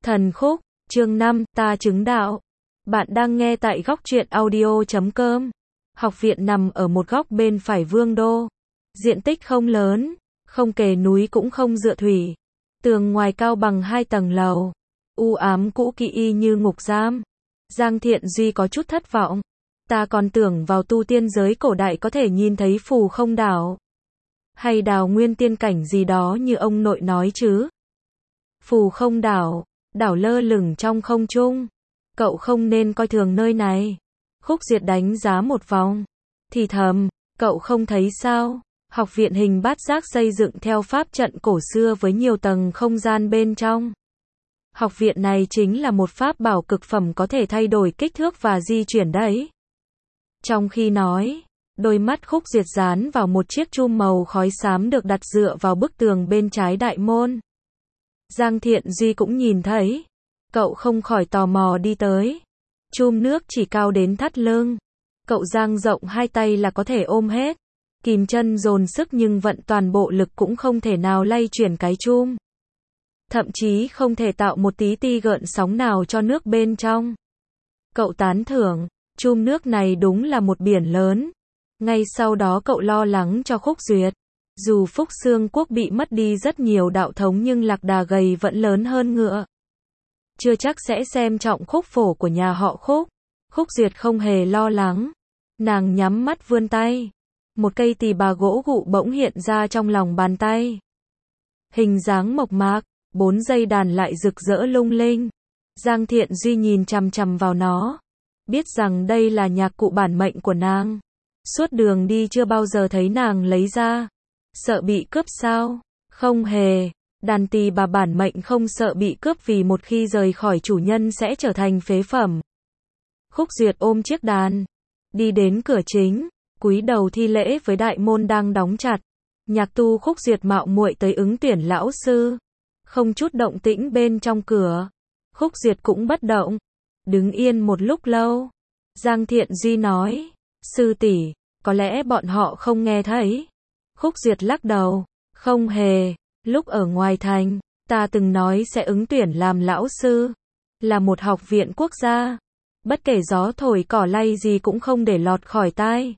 Thần khúc, chương 5, ta chứng đạo. Bạn đang nghe tại góc truyện audio.com. Học viện nằm ở một góc bên phải Vương đô. Diện tích không lớn, không kề núi cũng không dựa thủy. Tường ngoài cao bằng 2 tầng lầu. U ám cũ kỹ y như ngục giam. Giang Thiện Duy có chút thất vọng. Ta còn tưởng vào tu tiên giới cổ đại có thể nhìn thấy phù không đảo. Hay đào nguyên tiên cảnh gì đó như ông nội nói chứ. Phù không đảo, đảo lơ lửng trong không trung. Cậu không nên coi thường nơi này. Khúc Duyệt đánh giá một vòng. Thì thầm, cậu không thấy sao? Học viện hình bát giác xây dựng theo pháp trận cổ xưa với nhiều tầng không gian bên trong. Học viện này chính là một pháp bảo cực phẩm có thể thay đổi kích thước và di chuyển đấy. Trong khi nói, đôi mắt Khúc Duyệt dán vào một chiếc chum màu khói xám được đặt dựa vào bức tường bên trái đại môn. Giang Thiện Duy cũng nhìn thấy. Cậu không khỏi tò mò đi tới. Chum nước chỉ cao đến thắt lưng. Cậu dang rộng 2 tay là có thể ôm hết. Kìm chân dồn sức nhưng vận toàn bộ lực cũng không thể nào lay chuyển cái chum. Thậm chí không thể tạo một tí ti gợn sóng nào cho nước bên trong. Cậu tán thưởng, chum nước này đúng là một biển lớn. Ngay sau đó cậu lo lắng cho Khúc Duyệt. Dù Phúc Xương Quốc bị mất đi rất nhiều đạo thống nhưng lạc đà gầy vẫn lớn hơn ngựa. Chưa chắc sẽ xem trọng Khúc Phổ của nhà họ Khúc. Khúc Duyệt không hề lo lắng. Nàng nhắm mắt vươn tay. Một cây tỳ bà gỗ gụ bỗng hiện ra trong lòng bàn tay. Hình dáng mộc mạc, 4 dây đàn lại rực rỡ lung linh. Giang Thiện Duy nhìn chằm chằm vào nó. Biết rằng đây là nhạc cụ bản mệnh của nàng. Suốt đường đi chưa bao giờ thấy nàng lấy ra. Sợ bị cướp sao? Không hề. Đàn tỳ bà bản mệnh không sợ bị cướp vì một khi rời khỏi chủ nhân sẽ trở thành phế phẩm. Khúc Duyệt ôm chiếc đàn. Đi đến cửa chính. Cúi đầu thi lễ với đại môn đang đóng chặt. Nhạc tu Khúc Duyệt mạo muội tới ứng tuyển lão sư. Không chút động tĩnh bên trong cửa. Khúc Duyệt cũng bất động. Đứng yên một lúc lâu. Giang Thiện Duy nói. Sư tỷ, có lẽ bọn họ không nghe thấy. Khúc Duyệt lắc đầu. Không hề. Lúc ở ngoài thành, ta từng nói sẽ ứng tuyển làm lão sư. Là một học viện quốc gia. Bất kể gió thổi cỏ lay gì cũng không để lọt khỏi tai.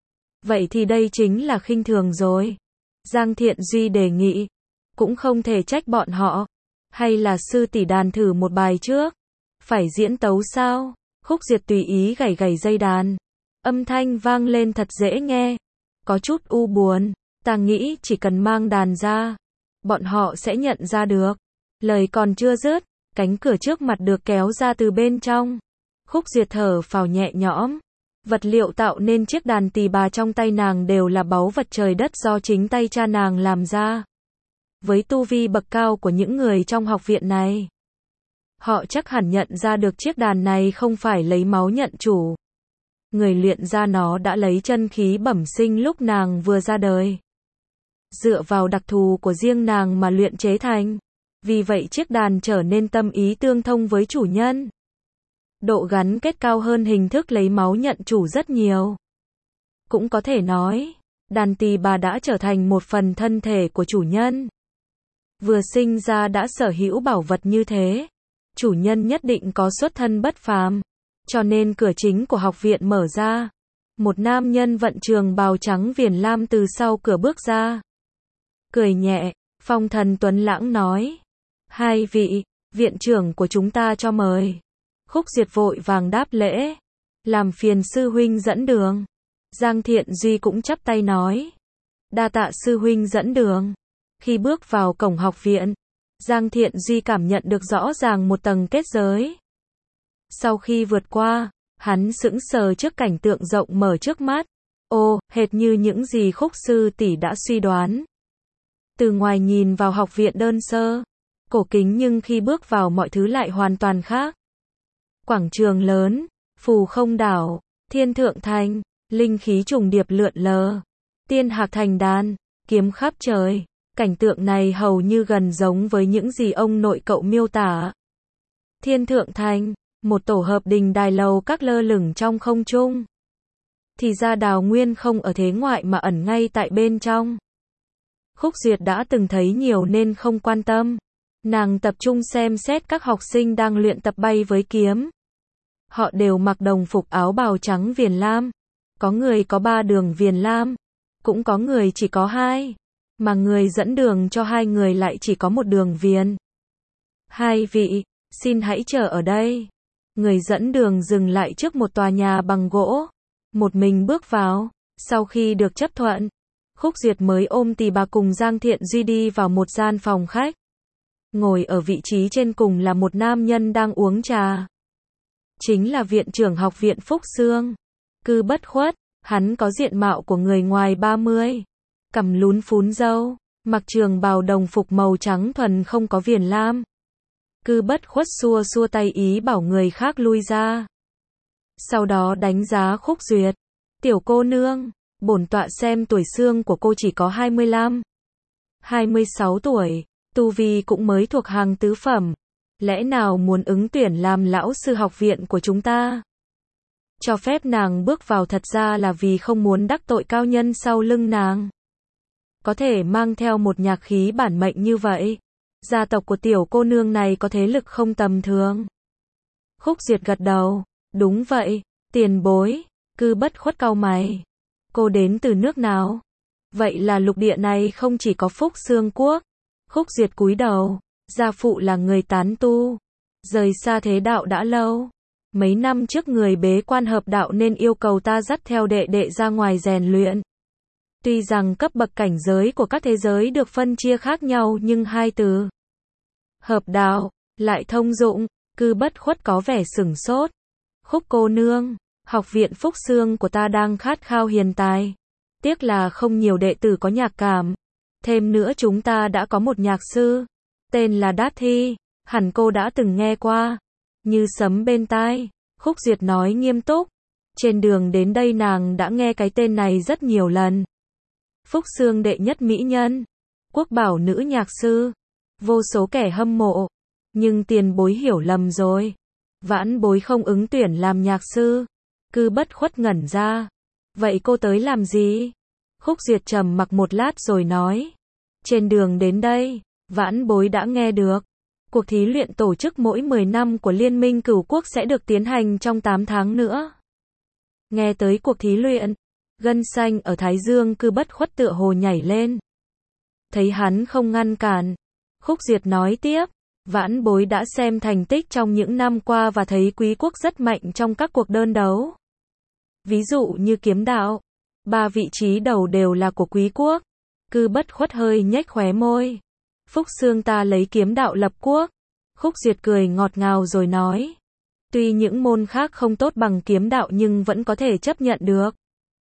Vậy thì đây chính là khinh thường rồi. Giang Thiện Duy đề nghị. Cũng không thể trách bọn họ. Hay là sư tỷ đàn thử một bài trước. Phải diễn tấu sao? Khúc Duyệt tùy ý gảy gảy dây đàn. Âm thanh vang lên thật dễ nghe. Có chút u buồn. Ta nghĩ chỉ cần mang đàn ra. Bọn họ sẽ nhận ra được. Lời còn chưa dứt. Cánh cửa trước mặt được kéo ra từ bên trong. Khúc Duyệt thở phào nhẹ nhõm. Vật liệu tạo nên chiếc đàn tỳ bà trong tay nàng đều là báu vật trời đất do chính tay cha nàng làm ra. Với tu vi bậc cao của những người trong học viện này, họ chắc hẳn nhận ra được chiếc đàn này không phải lấy máu nhận chủ. Người luyện ra nó đã lấy chân khí bẩm sinh lúc nàng vừa ra đời. Dựa vào đặc thù của riêng nàng mà luyện chế thành. Vì vậy chiếc đàn trở nên tâm ý tương thông với chủ nhân. Độ gắn kết cao hơn hình thức lấy máu nhận chủ rất nhiều. Cũng có thể nói, đàn tỳ bà đã trở thành một phần thân thể của chủ nhân. Vừa sinh ra đã sở hữu bảo vật như thế. Chủ nhân nhất định có xuất thân bất phàm. Cho nên cửa chính của học viện mở ra. Một nam nhân vận trường bào trắng viền lam từ sau cửa bước ra. Cười nhẹ, phong thần tuấn lãng nói. 2 vị, viện trưởng của chúng ta cho mời. Khúc Duyệt vội vàng đáp lễ. Làm phiền sư huynh dẫn đường. Giang Thiện Duy cũng chắp tay nói. Đa tạ sư huynh dẫn đường. Khi bước vào cổng học viện, Giang Thiện Duy cảm nhận được rõ ràng một tầng kết giới. Sau khi vượt qua, hắn sững sờ trước cảnh tượng rộng mở trước mắt. Ô, hệt như những gì Khúc sư tỷ đã suy đoán. Từ ngoài nhìn vào học viện đơn sơ, cổ kính nhưng khi bước vào mọi thứ lại hoàn toàn khác. Quảng trường lớn, phù không đảo, thiên thượng thành, linh khí trùng điệp lượn lờ, tiên hạc thành đàn, kiếm khắp trời. Cảnh tượng này hầu như gần giống với những gì ông nội cậu miêu tả. Thiên thượng thành, một tổ hợp đình đài lầu các lơ lửng trong không trung. Thì ra Đào Nguyên không ở thế ngoại mà ẩn ngay tại bên trong. Khúc Duyệt đã từng thấy nhiều nên không quan tâm. Nàng tập trung xem xét các học sinh đang luyện tập bay với kiếm. Họ đều mặc đồng phục áo bào trắng viền lam. Có người có 3 đường viền lam, cũng có người chỉ có 2, mà người dẫn đường cho 2 người lại chỉ có 1 đường viền. 2 vị, xin hãy chờ ở đây. Người dẫn đường dừng lại trước một tòa nhà bằng gỗ. Một mình bước vào. Sau khi được chấp thuận, Khúc Duyệt mới ôm Tì Bà cùng Giang Thiện Duy đi vào một gian phòng khách. Ngồi ở vị trí trên cùng là một nam nhân đang uống trà. Chính là viện trưởng học viện Phúc Xương. Cư Bất Khuất. Hắn có diện mạo của người ngoài 30. Cằm lún phún râu. Mặc trường bào đồng phục màu trắng thuần không có viền lam. Cư Bất Khuất xua xua tay ý bảo người khác lui ra. Sau đó đánh giá Khúc Duyệt. Tiểu cô nương, bổn tọa xem tuổi xương của cô chỉ có 25, 26 tuổi, tu vi cũng mới thuộc hàng tứ phẩm. Lẽ nào muốn ứng tuyển làm lão sư học viện của chúng ta? Cho phép nàng bước vào thật ra là vì không muốn đắc tội cao nhân sau lưng nàng. Có thể mang theo một nhạc khí bản mệnh như vậy. Gia tộc của tiểu cô nương này có thế lực không tầm thường. Khúc Duyệt gật đầu. Đúng vậy, tiền bối. Cư Bất Khuất cau mày. Cô đến từ nước nào? Vậy là lục địa này không chỉ có Phúc Xương Quốc. Khúc Duyệt cúi đầu. Gia phụ là người tán tu. Rời xa thế đạo đã lâu. Mấy năm trước người bế quan hợp đạo nên yêu cầu ta dắt theo đệ đệ ra ngoài rèn luyện. Tuy rằng cấp bậc cảnh giới của các thế giới được phân chia khác nhau nhưng hai từ hợp đạo lại thông dụng. Cư Bất Khuất có vẻ sửng sốt. Khúc cô nương, học viện Phúc Xương của ta đang khát khao hiền tài. Tiếc là không nhiều đệ tử có nhạc cảm. Thêm nữa chúng ta đã có một nhạc sư, tên là Đát Thi, hẳn cô đã từng nghe qua. Như sấm bên tai, Khúc Duyệt nói nghiêm túc. Trên đường đến đây nàng đã nghe cái tên này rất nhiều lần. Phúc Xương đệ nhất mỹ nhân, quốc bảo nữ nhạc sư, vô số kẻ hâm mộ. Nhưng tiền bối hiểu lầm rồi. Vãn bối không ứng tuyển làm nhạc sư. Cư Bất Khuất ngẩn ra. Vậy cô tới làm gì? Khúc Duyệt trầm mặc một lát rồi nói. Trên đường đến đây, vãn bối đã nghe được. Cuộc thí luyện tổ chức mỗi 10 năm của Liên minh Cửu Quốc sẽ được tiến hành trong 8 tháng nữa. Nghe tới cuộc thí luyện, gân xanh ở thái dương Cư Bất Khuất tựa hồ nhảy lên. Thấy hắn không ngăn cản, Khúc Duyệt nói tiếp. Vãn bối đã xem thành tích trong những năm qua và thấy Quý Quốc rất mạnh trong các cuộc đơn đấu. Ví dụ như kiếm đạo, 3 vị trí đầu đều là của Quý Quốc. Cư Bất Khuất hơi nhếch khóe môi. Phúc Xương ta lấy kiếm đạo lập quốc. Khúc Duyệt cười ngọt ngào rồi nói. Tuy những môn khác không tốt bằng kiếm đạo nhưng vẫn có thể chấp nhận được.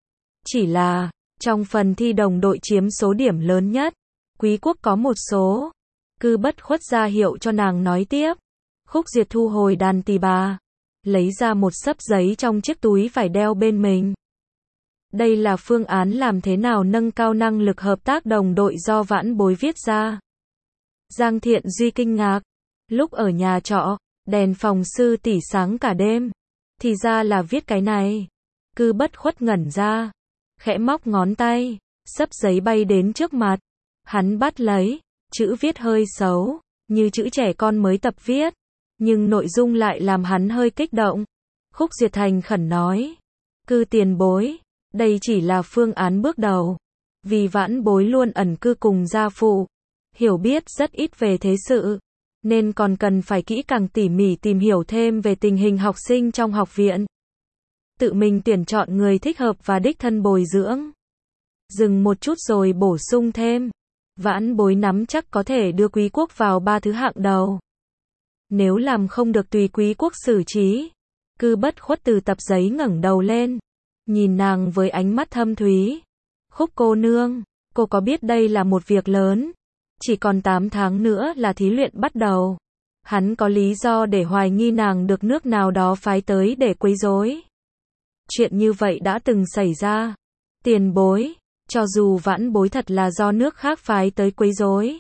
Chỉ là, trong phần thi đồng đội chiếm số điểm lớn nhất, Quý Quốc có một số. Cư Bất Khuất ra hiệu cho nàng nói tiếp. Khúc Duyệt thu hồi đàn tỳ bà, lấy ra một xấp giấy trong chiếc túi phải đeo bên mình. Đây là phương án làm thế nào nâng cao năng lực hợp tác đồng đội do vãn bối viết ra. Giang Thiện Duy kinh ngạc. Lúc ở nhà trọ, đèn phòng sư tỉ sáng cả đêm. Thì ra là viết cái này. Cư Bất Khuất ngẩn ra. Khẽ móc ngón tay. Xấp giấy bay đến trước mặt. Hắn bắt lấy. Chữ viết hơi xấu, như chữ trẻ con mới tập viết. Nhưng nội dung lại làm hắn hơi kích động. Khúc Duyệt thành khẩn nói. Cư tiền bối. Đây chỉ là phương án bước đầu. Vì vãn bối luôn ẩn cư cùng gia phụ. Hiểu biết rất ít về thế sự. Nên còn cần phải kỹ càng tỉ mỉ tìm hiểu thêm về tình hình học sinh trong học viện. Tự mình tuyển chọn người thích hợp và đích thân bồi dưỡng. Dừng một chút rồi bổ sung thêm. Vãn bối nắm chắc có thể đưa Quý Quốc vào 3 thứ hạng đầu. Nếu làm không được tùy Quý Quốc xử trí. Cư Bất Khuất từ tập giấy ngẩng đầu lên. Nhìn nàng với ánh mắt thâm thúy. Khúc cô nương, cô có biết đây là một việc lớn. Chỉ còn 8 tháng nữa là thí luyện bắt đầu. Hắn có lý do để hoài nghi nàng được nước nào đó phái tới để quấy rối. Chuyện như vậy đã từng xảy ra. Tiền bối. Cho dù vãn bối thật là do nước khác phái tới quấy rối.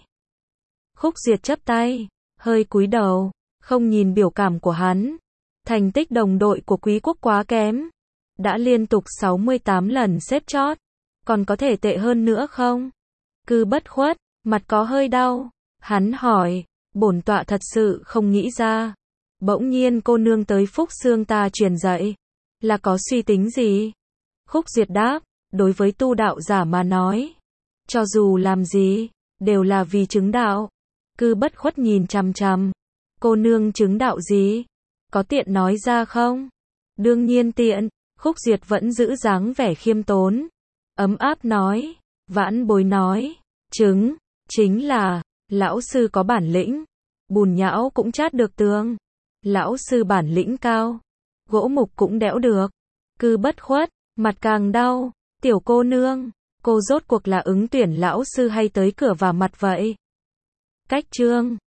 Khúc Duyệt chắp tay, hơi cúi đầu, không nhìn biểu cảm của hắn. Thành tích đồng đội của Quý Quốc quá kém. Đã liên tục 68 lần xếp chót. Còn có thể tệ hơn nữa không? Cư Bất Khuất, mặt có hơi đau. Hắn hỏi, Bổn tọa thật sự không nghĩ ra. Bỗng nhiên cô nương tới Phúc Xương ta truyền dạy. Là có suy tính gì? Khúc Duyệt đáp, đối với tu đạo giả mà nói. Cho dù làm gì, đều là vì chứng đạo. Cư Bất Khuất nhìn chằm chằm. Cô nương chứng đạo gì? Có tiện nói ra không? Đương nhiên tiện. Khúc Duyệt vẫn giữ dáng vẻ khiêm tốn. Ấm áp nói. Vãn bối nói. Chứng. Chính là. Lão sư có bản lĩnh. Bùn nhão cũng chát được tường. Lão sư bản lĩnh cao. Gỗ mục cũng đẽo được. Cư Bất Khuất. Mặt càng đau. Tiểu cô nương. Cô rốt cuộc là ứng tuyển lão sư hay tới cửa vả mặt vậy? Cách chương